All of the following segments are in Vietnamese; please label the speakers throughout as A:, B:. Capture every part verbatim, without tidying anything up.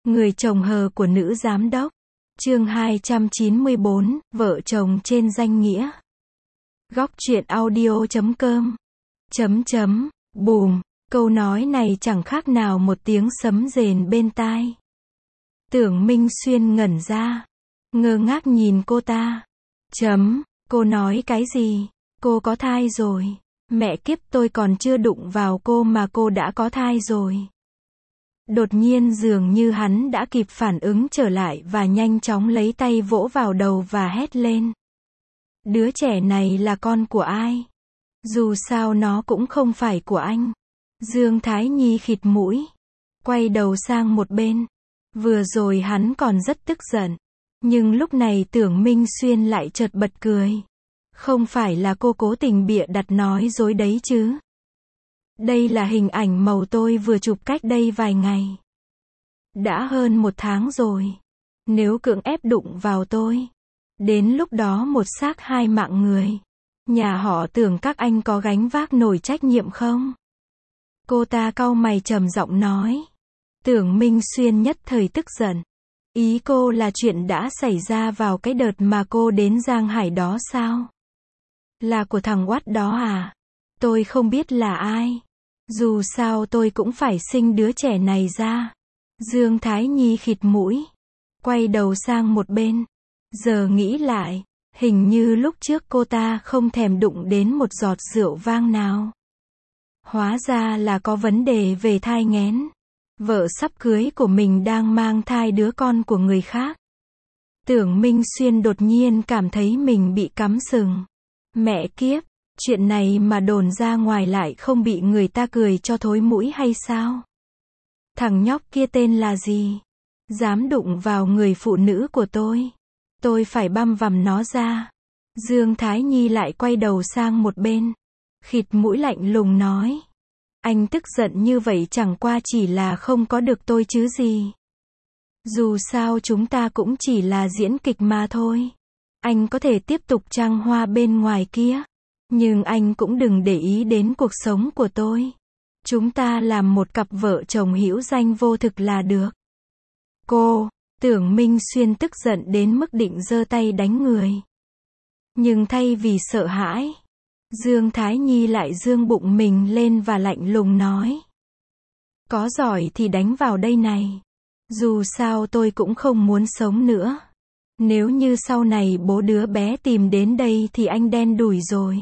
A: Người chồng hờ của nữ giám đốc. Chương hai trăm chín mươi bốn, vợ chồng trên danh nghĩa. Góc truyện audio chấm com. Chấm chấm, bùm, câu nói này chẳng khác nào một tiếng sấm rền bên tai. Tưởng Minh Xuyên ngẩn ra, ngơ ngác nhìn cô ta. Chấm, cô nói cái gì? Cô có thai rồi. Mẹ kiếp, tôi còn chưa đụng vào cô mà cô đã có thai rồi. Đột nhiên dường như hắn đã kịp phản ứng trở lại và nhanh chóng lấy tay vỗ vào đầu và hét lên. Đứa trẻ này là con của ai? Dù sao nó cũng không phải của anh. Dương Thái Nhi khịt mũi, quay đầu sang một bên. Vừa rồi hắn còn rất tức giận, nhưng lúc này Tưởng Minh Xuyên lại chợt bật cười. Không phải là cô cố tình bịa đặt nói dối đấy chứ? Đây là hình ảnh màu tôi vừa chụp cách đây vài ngày. Đã hơn một tháng rồi. Nếu cưỡng ép đụng vào tôi, đến lúc đó một xác hai mạng người. Nhà họ Tưởng các anh có gánh vác nổi trách nhiệm không? Cô ta cau mày trầm giọng nói. Tưởng Minh Xuyên nhất thời tức giận. Ý cô là chuyện đã xảy ra vào cái đợt mà cô đến Giang Hải đó sao? Là của thằng oắt đó à? Tôi không biết là ai. Dù sao tôi cũng phải sinh đứa trẻ này ra. Dương Thái Nhi khịt mũi, quay đầu sang một bên. Giờ nghĩ lại, hình như lúc trước cô ta không thèm đụng đến một giọt rượu vang nào. Hóa ra là có vấn đề về thai nghén. Vợ sắp cưới của mình đang mang thai đứa con của người khác. Tưởng Minh Xuyên đột nhiên cảm thấy mình bị cắm sừng. Mẹ kiếp, chuyện này mà đồn ra ngoài lại không bị người ta cười cho thối mũi hay sao? Thằng nhóc kia tên là gì? Dám đụng vào người phụ nữ của tôi. Tôi phải băm vằm nó ra. Dương Thái Nhi lại quay đầu sang một bên. Khịt mũi lạnh lùng nói. Anh tức giận như vậy chẳng qua chỉ là không có được tôi chứ gì. Dù sao chúng ta cũng chỉ là diễn kịch mà thôi. Anh có thể tiếp tục trăng hoa bên ngoài kia. Nhưng anh cũng đừng để ý đến cuộc sống của tôi. Chúng ta làm một cặp vợ chồng hữu danh vô thực là được. Cô, Tưởng Minh Xuyên tức giận đến mức định giơ tay đánh người. Nhưng thay vì sợ hãi, Dương Thái Nhi lại dương bụng mình lên và lạnh lùng nói. Có giỏi thì đánh vào đây này. Dù sao tôi cũng không muốn sống nữa. Nếu như sau này bố đứa bé tìm đến đây thì anh đen đủi rồi.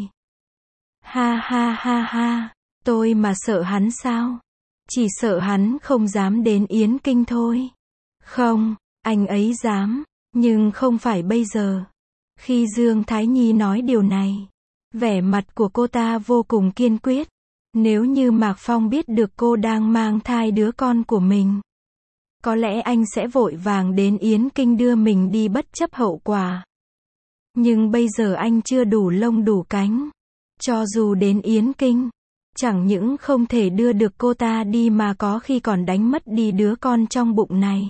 A: Ha ha ha ha, tôi mà sợ hắn sao? Chỉ sợ hắn không dám đến Yến Kinh thôi. Không, anh ấy dám, nhưng không phải bây giờ. Khi Dương Thái Nhi nói điều này, vẻ mặt của cô ta vô cùng kiên quyết. Nếu như Mạc Phong biết được cô đang mang thai đứa con của mình, có lẽ anh sẽ vội vàng đến Yến Kinh đưa mình đi bất chấp hậu quả. Nhưng bây giờ anh chưa đủ lông đủ cánh. Cho dù đến Yến Kinh, chẳng những không thể đưa được cô ta đi mà có khi còn đánh mất đi đứa con trong bụng này.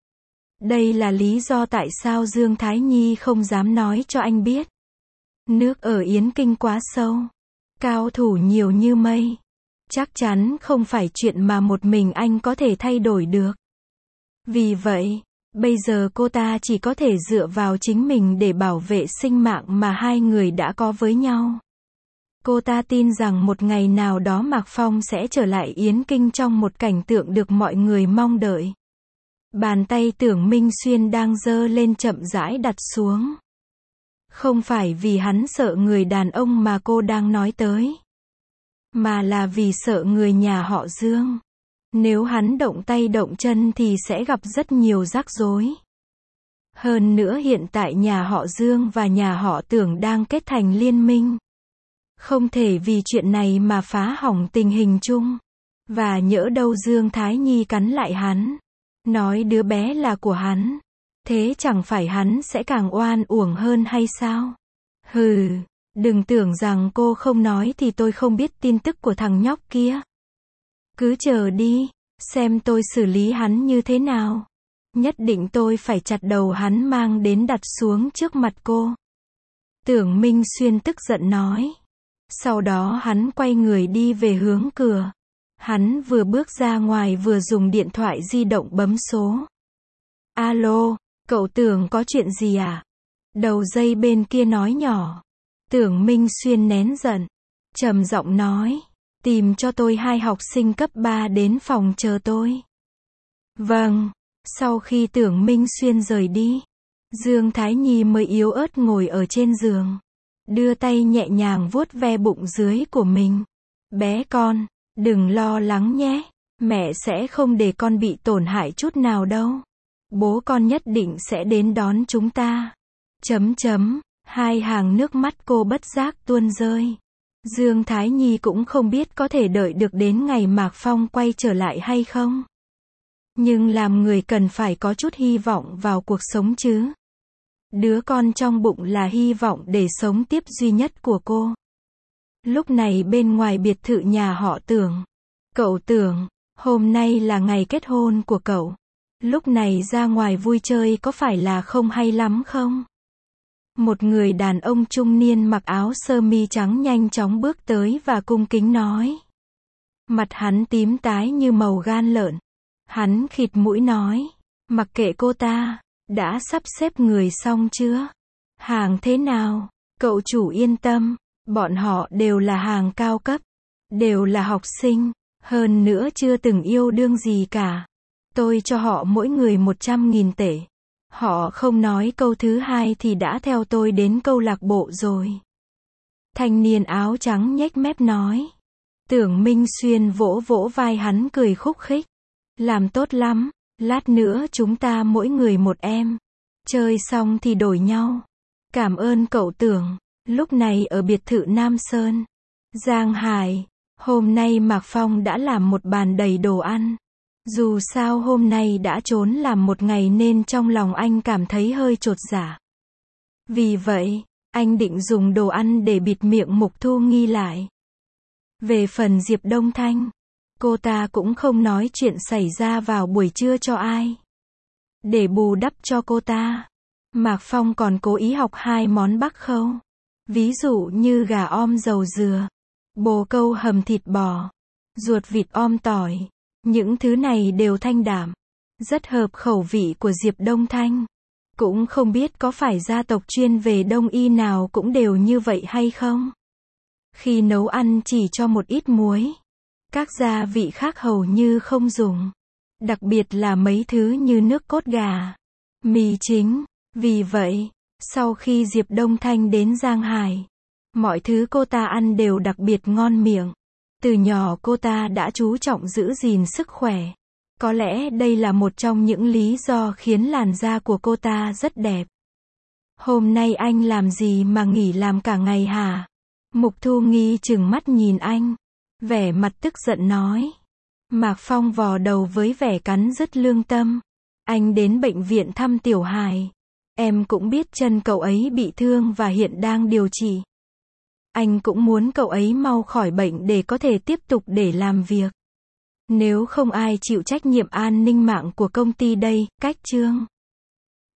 A: Đây là lý do tại sao Dương Thái Nhi không dám nói cho anh biết. Nước ở Yến Kinh quá sâu, cao thủ nhiều như mây. Chắc chắn không phải chuyện mà một mình anh có thể thay đổi được. Vì vậy, bây giờ cô ta chỉ có thể dựa vào chính mình để bảo vệ sinh mạng mà hai người đã có với nhau. Cô ta tin rằng một ngày nào đó Mạc Phong sẽ trở lại Yến Kinh trong một cảnh tượng được mọi người mong đợi. Bàn tay Tưởng Minh Xuyên đang giơ lên chậm rãi đặt xuống. Không phải vì hắn sợ người đàn ông mà cô đang nói tới, mà là vì sợ người nhà họ Dương. Nếu hắn động tay động chân thì sẽ gặp rất nhiều rắc rối. Hơn nữa hiện tại nhà họ Dương và nhà họ Tưởng đang kết thành liên minh. Không thể vì chuyện này mà phá hỏng tình hình chung. Và nhỡ đâu Dương Thái Nhi cắn lại hắn, nói đứa bé là của hắn, thế chẳng phải hắn sẽ càng oan uổng hơn hay sao? Hừ, đừng tưởng rằng cô không nói thì tôi không biết tin tức của thằng nhóc kia. Cứ chờ đi, xem tôi xử lý hắn như thế nào. Nhất định tôi phải chặt đầu hắn mang đến đặt xuống trước mặt cô. Tưởng Minh Xuyên tức giận nói. Sau đó hắn quay người đi về hướng cửa. Hắn vừa bước ra ngoài vừa dùng điện thoại di động bấm số. Alo, cậu Tưởng có chuyện gì à? Đầu dây bên kia nói nhỏ. Tưởng Minh Xuyên nén giận, trầm giọng nói, tìm cho tôi hai học sinh cấp ba đến phòng chờ tôi. Vâng. Sau khi Tưởng Minh Xuyên rời đi, Dương Thái Nhi mới yếu ớt ngồi ở trên giường, đưa tay nhẹ nhàng vuốt ve bụng dưới của mình. Bé con, đừng lo lắng nhé, mẹ sẽ không để con bị tổn hại chút nào đâu. Bố con nhất định sẽ đến đón chúng ta. Chấm chấm, hai hàng nước mắt cô bất giác tuôn rơi. Dương Thái Nhi cũng không biết có thể đợi được đến ngày Mạc Phong quay trở lại hay không. Nhưng làm người cần phải có chút hy vọng vào cuộc sống chứ. Đứa con trong bụng là hy vọng để sống tiếp duy nhất của cô. Lúc này bên ngoài biệt thự nhà họ Tưởng. Cậu Tưởng, hôm nay là ngày kết hôn của cậu. Lúc này ra ngoài vui chơi có phải là không hay lắm không? Một người đàn ông trung niên mặc áo sơ mi trắng nhanh chóng bước tới và cung kính nói. Mặt hắn tím tái như màu gan lợn. Hắn khịt mũi nói, mặc kệ cô ta, đã sắp xếp người xong chưa? Hàng thế nào? Cậu chủ yên tâm, bọn họ đều là hàng cao cấp, đều là học sinh, hơn nữa chưa từng yêu đương gì cả. Tôi cho họ mỗi người một trăm nghìn tệ. Họ không nói câu thứ hai thì đã theo tôi đến câu lạc bộ rồi. Thanh niên áo trắng nhếch mép nói. Tưởng Minh Xuyên vỗ vỗ vai hắn cười khúc khích. Làm tốt lắm, lát nữa chúng ta mỗi người một em. Chơi xong thì đổi nhau. Cảm ơn cậu Tưởng. Lúc này ở biệt thự Nam Sơn, Giang Hải, hôm nay Mạc Phong đã làm một bàn đầy đồ ăn. Dù sao hôm nay đã trốn làm một ngày nên trong lòng anh cảm thấy hơi chột dạ. Vì vậy, anh định dùng đồ ăn để bịt miệng Mục Thu Nghi lại. Về phần Diệp Đông Thanh, cô ta cũng không nói chuyện xảy ra vào buổi trưa cho ai. Để bù đắp cho cô ta, Mạc Phong còn cố ý học hai món Bắc Khâu. Ví dụ như gà om dầu dừa, bồ câu hầm thịt bò, ruột vịt om tỏi. Những thứ này đều thanh đạm, rất hợp khẩu vị của Diệp Đông Thanh. Cũng không biết có phải gia tộc chuyên về đông y nào cũng đều như vậy hay không? Khi nấu ăn chỉ cho một ít muối. Các gia vị khác hầu như không dùng. Đặc biệt là mấy thứ như nước cốt gà, mì chính. Vì vậy, sau khi Diệp Đông Thanh đến Giang Hải, mọi thứ cô ta ăn đều đặc biệt ngon miệng. Từ nhỏ cô ta đã chú trọng giữ gìn sức khỏe. Có lẽ đây là một trong những lý do khiến làn da của cô ta rất đẹp. Hôm nay anh làm gì mà nghỉ làm cả ngày hả? Mục Thu Nghi trừng mắt nhìn anh, vẻ mặt tức giận nói. Mạc Phong vò đầu với vẻ cắn rứt lương tâm. Anh đến bệnh viện thăm Tiểu Hải. Em cũng biết chân cậu ấy bị thương và hiện đang điều trị. Anh cũng muốn cậu ấy mau khỏi bệnh để có thể tiếp tục để làm việc. Nếu không ai chịu trách nhiệm an ninh mạng của công ty đây, cách Trương.